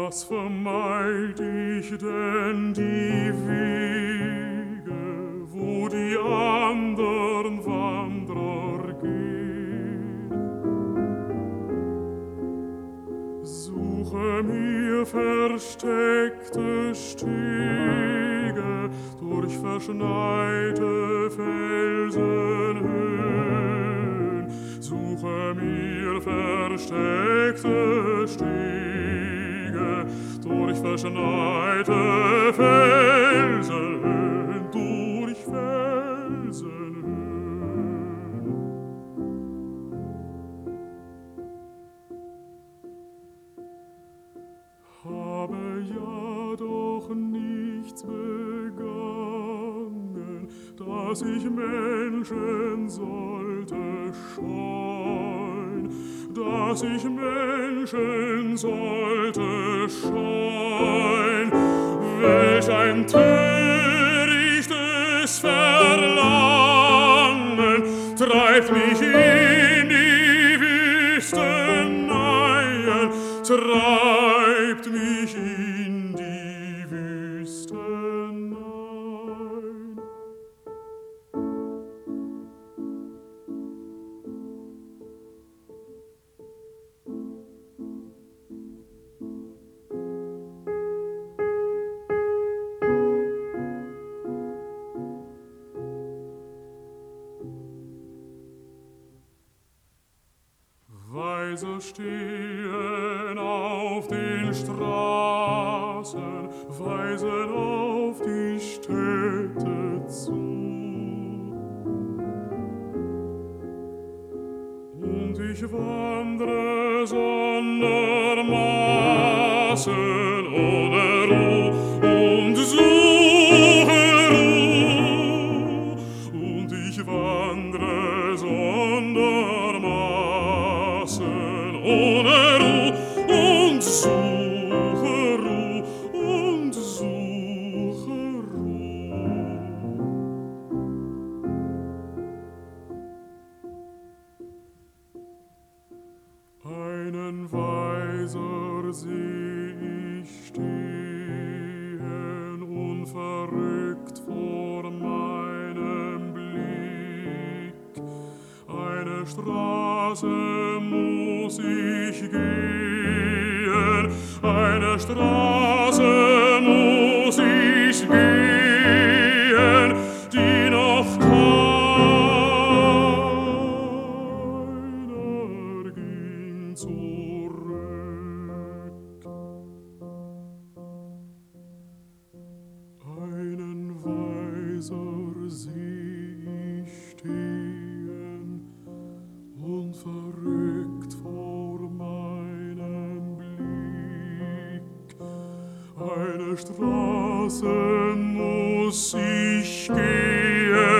Was vermeid ich denn die Wege, wo die andern Wanderer gehen? Suche mir versteckte Stege durch verschneite Felsenhöhen. Suche mir versteckte Stege durch verschneite Felsenhöhen, durch Felsenhöhen. Habe ja doch nichts begangen, dass ich Menschen sollte scheuen, dass ich Menschen sollte scheuen. Welch ein törichtes Verlangen treibt mich in die Wüsteneien, treibt mich in die Wüsteneien. Weise stehen auf den Straßen, weisen auf die Städte zu. Und ich wandre sondermaßen ohne Ruhe und suche Ruhe. Und ich wandre sondermaßen ohne Ruhe und suche Ruhe und suche Ruhe. Einen Weiser seh ich stehen, unverrückt vor meinem Blick. Eine Straße muss ich gehen, eine Straße muss ich gehen, die noch keiner ging zurück. Einen Weiser seh ich stehen, unverrückt vor meinem Blick. Eine Straße muss ich gehen,